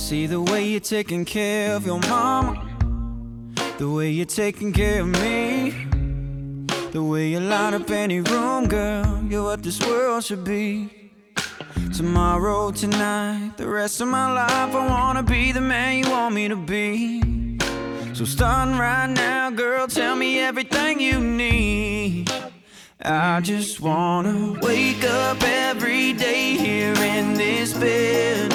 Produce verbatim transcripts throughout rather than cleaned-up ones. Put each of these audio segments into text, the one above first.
See the way you're taking care of your mama, the way you're taking care of me, the way you light up any room, girl. You're what this world should be. Tomorrow, tonight, the rest of my life, I wanna be the man you want me to be. So starting right now, girl, tell me everything you need. I just wanna wake up every day here in this bed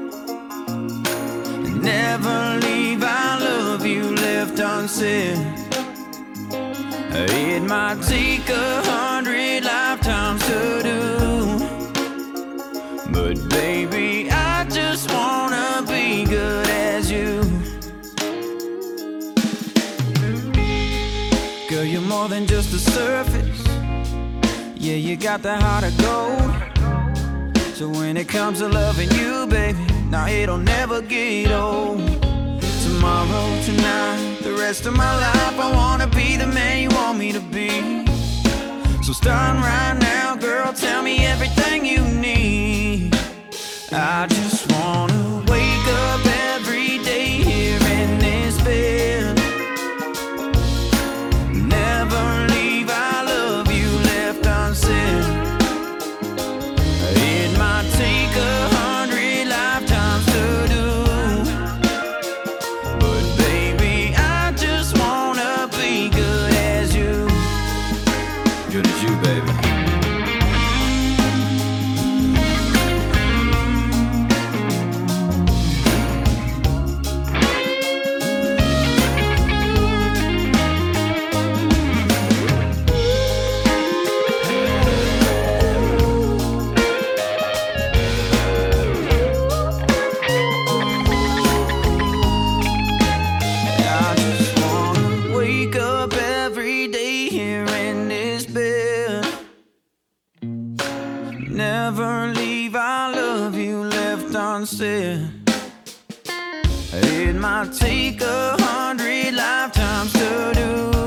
and never leave our love you left unsaid. It might take a hundred lifetimes to do, but baby, I just wanna be good as you. Girl, you're more than just the surface. Yeah, you got the heart of gold. So when it comes to loving you, baby, now it'll never get old. Tomorrow, tonight, the rest of my life, I wanna be the man you want me to be. So starting right now, girl, tell me everything you need. I just wanna wake up every day here in this bed, never leave our love you left unsaid. It might take a hundred lifetimes to do, but baby, I just wanna be good as you. Good as you, baby. Never leave our love you left unsaid. It might take a hundred lifetimes to do,